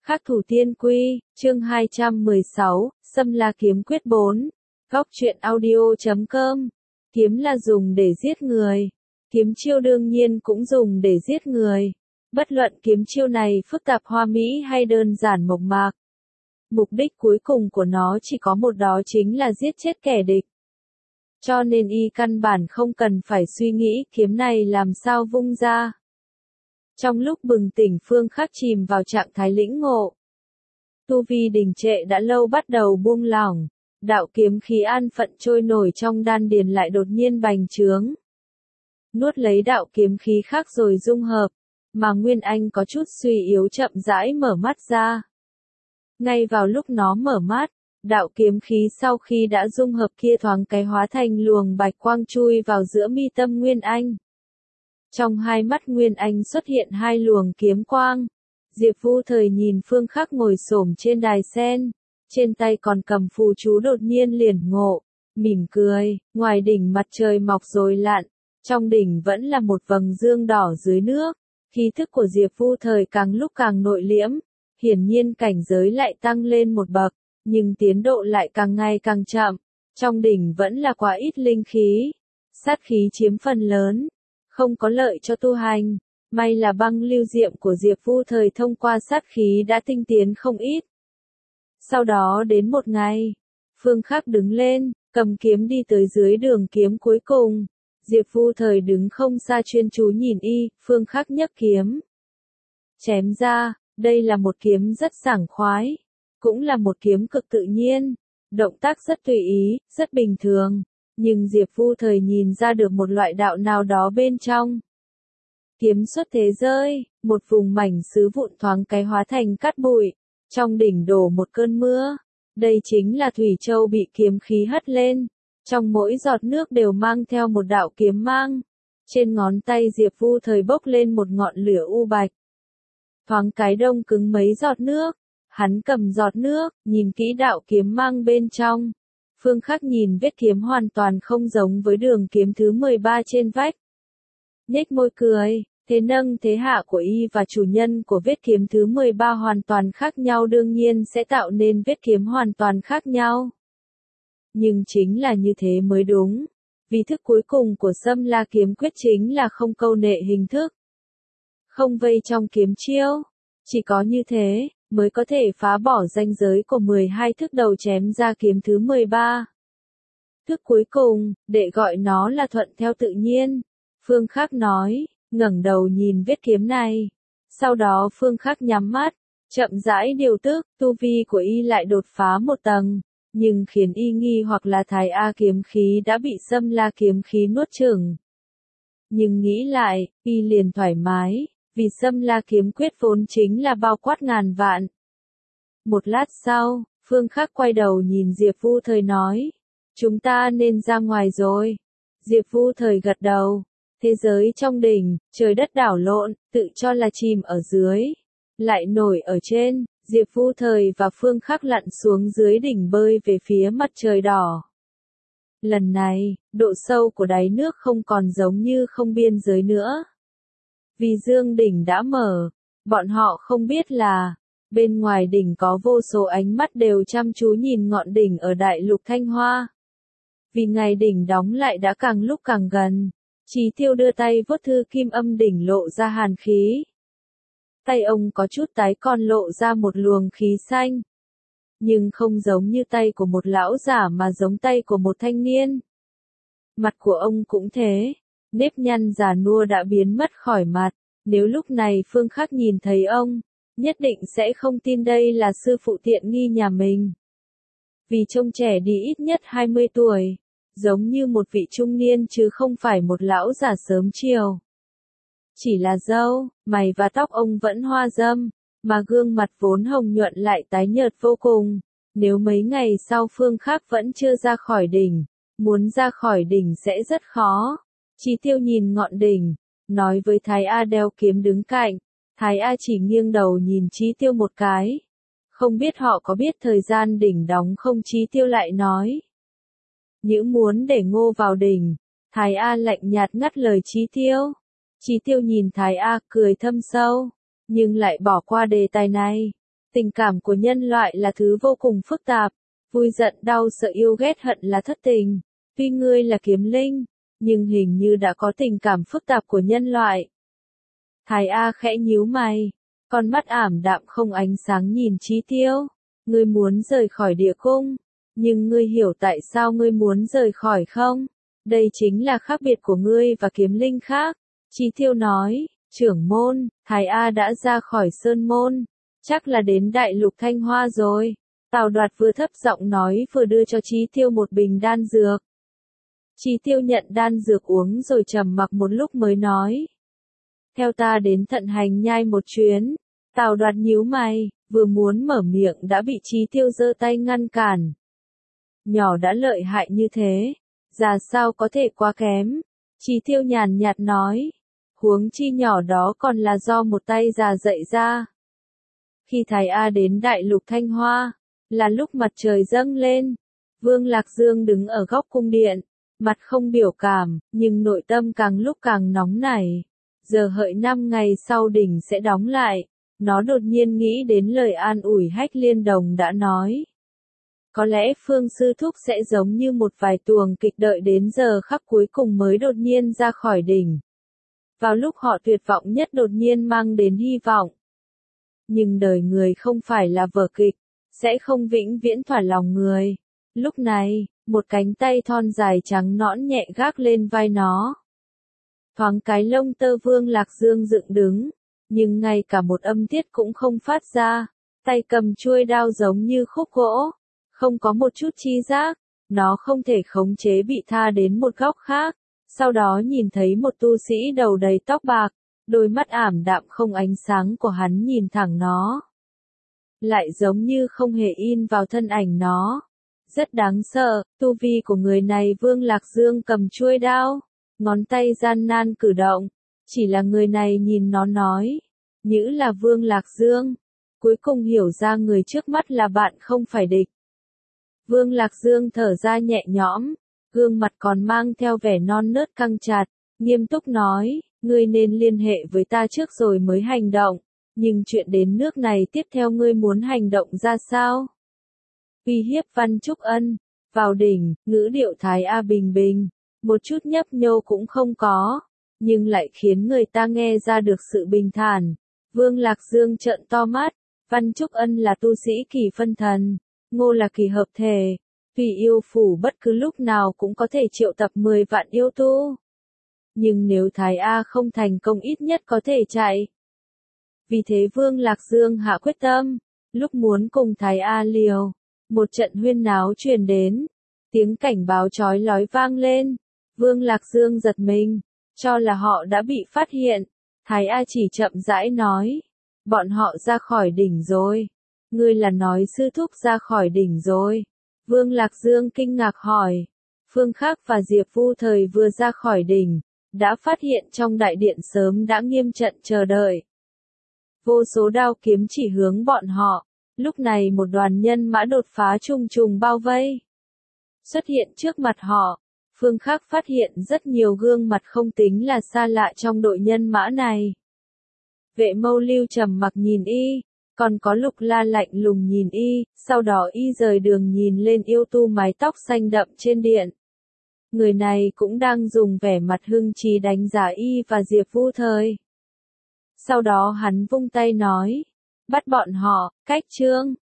Khắc thủ tiên quy, chương 216, Xâm La kiếm quyết 4. Góc truyện audio.com. Kiếm là dùng để giết người. Kiếm chiêu đương nhiên cũng dùng để giết người. Bất luận kiếm chiêu này phức tạp hoa mỹ hay đơn giản mộc mạc. Mục đích cuối cùng của nó chỉ có một, đó chính là giết chết kẻ địch. Cho nên y căn bản không cần phải suy nghĩ kiếm này làm sao vung ra. Trong lúc bừng tỉnh Phương Khắc chìm vào trạng thái lĩnh ngộ. Tu vi đình trệ đã lâu bắt đầu buông lỏng, đạo kiếm khí an phận trôi nổi trong đan điền lại đột nhiên bành trướng. Nuốt lấy đạo kiếm khí khác rồi dung hợp, mà Nguyên Anh có chút suy yếu chậm rãi mở mắt ra. Ngay vào lúc nó mở mắt, đạo kiếm khí sau khi đã dung hợp kia thoáng cái hóa thành luồng bạch quang chui vào giữa mi tâm Nguyên Anh. Trong hai mắt Nguyên Anh xuất hiện hai luồng kiếm quang. Diệp Vu Thời nhìn Phương Khắc ngồi xổm trên đài sen, trên tay còn cầm phù chú đột nhiên liền ngộ, mỉm cười, ngoài đỉnh mặt trời mọc rồi lặn, trong đỉnh vẫn là một vầng dương đỏ dưới nước. Khí thức của Diệp Vu Thời càng lúc càng nội liễm, hiển nhiên cảnh giới lại tăng lên một bậc, nhưng tiến độ lại càng ngày càng chậm. Trong đỉnh vẫn là quá ít linh khí, sát khí chiếm phần lớn, không có lợi cho tu hành. May là băng lưu diệm của Diệp Vu Thời thông qua sát khí đã tinh tiến không ít. Sau đó đến một ngày, Phương Khắc đứng lên, cầm kiếm đi tới dưới đường kiếm cuối cùng. Diệp Vu Thời đứng không xa chuyên chú nhìn y, Phương Khắc nhấc kiếm. Chém ra, đây là một kiếm rất sảng khoái, cũng là một kiếm cực tự nhiên, động tác rất tùy ý, rất bình thường, nhưng Diệp Vu Thời nhìn ra được một loại đạo nào đó bên trong. Kiếm xuất thế rơi, một vùng mảnh sứ vụn thoáng cái hóa thành cát bụi, trong đỉnh đổ một cơn mưa. Đây chính là thủy châu bị kiếm khí hất lên, trong mỗi giọt nước đều mang theo một đạo kiếm mang. Trên ngón tay Diệp Vu Thời bốc lên một ngọn lửa u bạch. Thoáng cái đông cứng mấy giọt nước, hắn cầm giọt nước, nhìn kỹ đạo kiếm mang bên trong. Phương Khắc nhìn vết kiếm hoàn toàn không giống với đường kiếm thứ 13 trên vách. Nhếch môi cười, thế nâng thế hạ của y và chủ nhân của vết kiếm thứ 13 hoàn toàn khác nhau đương nhiên sẽ tạo nên vết kiếm hoàn toàn khác nhau. Nhưng chính là như thế mới đúng, vì thức cuối cùng của Xâm La kiếm quyết chính là không câu nệ hình thức, không vây trong kiếm chiêu, chỉ có như thế mới có thể phá bỏ ranh giới của 12 thức đầu chém ra kiếm thứ 13. Thức cuối cùng, để gọi nó là thuận theo tự nhiên, Phương Khắc nói, ngẩng đầu nhìn vết kiếm này. Sau đó Phương Khắc nhắm mắt, chậm rãi điều tức, tu vi của y lại đột phá một tầng, nhưng khiến y nghi hoặc là Thái A kiếm khí đã bị Xâm La kiếm khí nuốt chửng. Nhưng nghĩ lại, y liền thoải mái, vì Xâm La kiếm quyết vốn chính là bao quát ngàn vạn. Một lát sau, Phương Khắc quay đầu nhìn Diệp Vu Thời nói, chúng ta nên ra ngoài rồi. Diệp Vu Thời gật đầu. Thế giới trong đỉnh, trời đất đảo lộn, tự cho là chìm ở dưới, lại nổi ở trên. Diệp Vu Thời và Phương Khắc lặn xuống dưới đỉnh bơi về phía mặt trời đỏ. Lần này, độ sâu của đáy nước không còn giống như không biên giới nữa. Vì dương đỉnh đã mở, bọn họ không biết là, bên ngoài đỉnh có vô số ánh mắt đều chăm chú nhìn ngọn đỉnh ở đại lục Thanh Hoa. Vì ngày đỉnh đóng lại đã càng lúc càng gần. Chí Tiêu đưa tay vuốt thư kim âm đỉnh lộ ra hàn khí. Tay ông có chút tái còn lộ ra một luồng khí xanh. Nhưng không giống như tay của một lão giả mà giống tay của một thanh niên. Mặt của ông cũng thế, nếp nhăn già nua đã biến mất khỏi mặt. Nếu lúc này Phương Khắc nhìn thấy ông, nhất định sẽ không tin đây là sư phụ tiện nghi nhà mình. Vì trông trẻ đi ít nhất 20 tuổi. Giống như một vị trung niên chứ không phải một lão già sớm chiều. Chỉ là râu, mày và tóc ông vẫn hoa râm, mà gương mặt vốn hồng nhuận lại tái nhợt vô cùng. Nếu mấy ngày sau Phương Khắc vẫn chưa ra khỏi đỉnh, muốn ra khỏi đỉnh sẽ rất khó. Chí Tiêu nhìn ngọn đỉnh, nói với Thái A đeo kiếm đứng cạnh. Thái A chỉ nghiêng đầu nhìn Chí Tiêu một cái. Không biết họ có biết thời gian đỉnh đóng không? Chí Tiêu lại nói. Những muốn để Ngô vào đỉnh. Thái A lạnh nhạt ngắt lời Chí Tiêu. Chí Tiêu nhìn Thái A cười thâm sâu, nhưng lại bỏ qua đề tài này. Tình cảm của nhân loại là thứ vô cùng phức tạp, vui giận đau sợ yêu ghét hận là thất tình. Tuy ngươi là kiếm linh, nhưng hình như đã có tình cảm phức tạp của nhân loại. Thái A khẽ nhíu mày, con mắt ảm đạm không ánh sáng nhìn Chí Tiêu. Ngươi muốn rời khỏi địa cung, nhưng ngươi hiểu tại sao ngươi muốn rời khỏi không? Đây chính là khác biệt của ngươi và kiếm linh khác. Chí Tiêu nói, trưởng môn, Thái A đã ra khỏi sơn môn, chắc là đến đại lục Thanh Hoa rồi. Tào Đoạt vừa thấp giọng nói vừa đưa cho Chí Tiêu một bình đan dược. Chí Tiêu nhận đan dược uống rồi trầm mặc một lúc mới nói. Theo ta đến Thận Hành Nhai một chuyến. Tào Đoạt nhíu mày, vừa muốn mở miệng đã bị Chí Tiêu giơ tay ngăn cản. Nhỏ đã lợi hại như thế, già sao có thể quá kém. Chí Tiêu nhàn nhạt nói, huống chi nhỏ đó còn là do một tay già dạy ra. Khi Thái A đến đại lục Thanh Hoa, là lúc mặt trời dâng lên, Vương Lạc Dương đứng ở góc cung điện, mặt không biểu cảm, nhưng nội tâm càng lúc càng nóng nảy. Giờ hợi 5 ngày sau đỉnh sẽ đóng lại, nó đột nhiên nghĩ đến lời an ủi Hách Liên Đồng đã nói. Có lẽ Phương Sư Thúc sẽ giống như một vài tuồng kịch đợi đến giờ khắc cuối cùng mới đột nhiên ra khỏi đỉnh. Vào lúc họ tuyệt vọng nhất đột nhiên mang đến hy vọng. Nhưng đời người không phải là vở kịch, sẽ không vĩnh viễn thỏa lòng người. Lúc này, một cánh tay thon dài trắng nõn nhẹ gác lên vai nó. Thoáng cái lông tơ Vương Lạc Dương dựng đứng, nhưng ngay cả một âm tiết cũng không phát ra. Tay cầm chuôi đao giống như khúc gỗ, không có một chút chi giác, nó không thể khống chế bị tha đến một góc khác. Sau đó nhìn thấy một tu sĩ đầu đầy tóc bạc, đôi mắt ảm đạm không ánh sáng của hắn nhìn thẳng nó. Lại giống như không hề in vào thân ảnh nó. Rất đáng sợ, tu vi của người này Vương Lạc Dương cầm chuôi đao, ngón tay gian nan cử động, chỉ là người này nhìn nó nói, nhữ là Vương Lạc Dương, cuối cùng hiểu ra người trước mắt là bạn không phải địch. Vương Lạc Dương thở ra nhẹ nhõm, gương mặt còn mang theo vẻ non nớt căng chặt, nghiêm túc nói, ngươi nên liên hệ với ta trước rồi mới hành động, nhưng chuyện đến nước này tiếp theo ngươi muốn hành động ra sao? Uy hiếp Văn Trúc Ân, vào đỉnh, ngữ điệu Thái A bình bình, một chút nhấp nhô cũng không có, nhưng lại khiến người ta nghe ra được sự bình thản. Vương Lạc Dương trợn to mắt, Văn Trúc Ân là tu sĩ kỳ phân thần, Ngô là kỳ hợp thể, vì yêu phủ bất cứ lúc nào cũng có thể triệu tập 10 vạn yêu tu. Nhưng nếu Thái A không thành công ít nhất có thể chạy. Vì thế Vương Lạc Dương hạ quyết tâm, lúc muốn cùng Thái A liều, một trận huyên náo truyền đến, tiếng cảnh báo chói lói vang lên, Vương Lạc Dương giật mình, cho là họ đã bị phát hiện, Thái A chỉ chậm rãi nói, bọn họ ra khỏi đỉnh rồi, ngươi là nói sư thúc ra khỏi đỉnh rồi, Vương Lạc Dương kinh ngạc hỏi, Phương Khắc và Diệp Vu Thời vừa ra khỏi đỉnh, đã phát hiện trong đại điện sớm đã nghiêm trận chờ đợi. Vô số đao kiếm chỉ hướng bọn họ. Lúc này một đoàn nhân mã đột phá trùng trùng bao vây. Xuất hiện trước mặt họ, Phương Khắc phát hiện rất nhiều gương mặt không tính là xa lạ trong đội nhân mã này. Vệ Mâu Lưu trầm mặc nhìn y, còn có Lục La lạnh lùng nhìn y, sau đó y rời đường nhìn lên yêu tu mái tóc xanh đậm trên điện. Người này cũng đang dùng vẻ mặt hưng trí đánh giá y và Diệp Vu Thời. Sau đó hắn vung tay nói, bắt bọn họ, cách chương.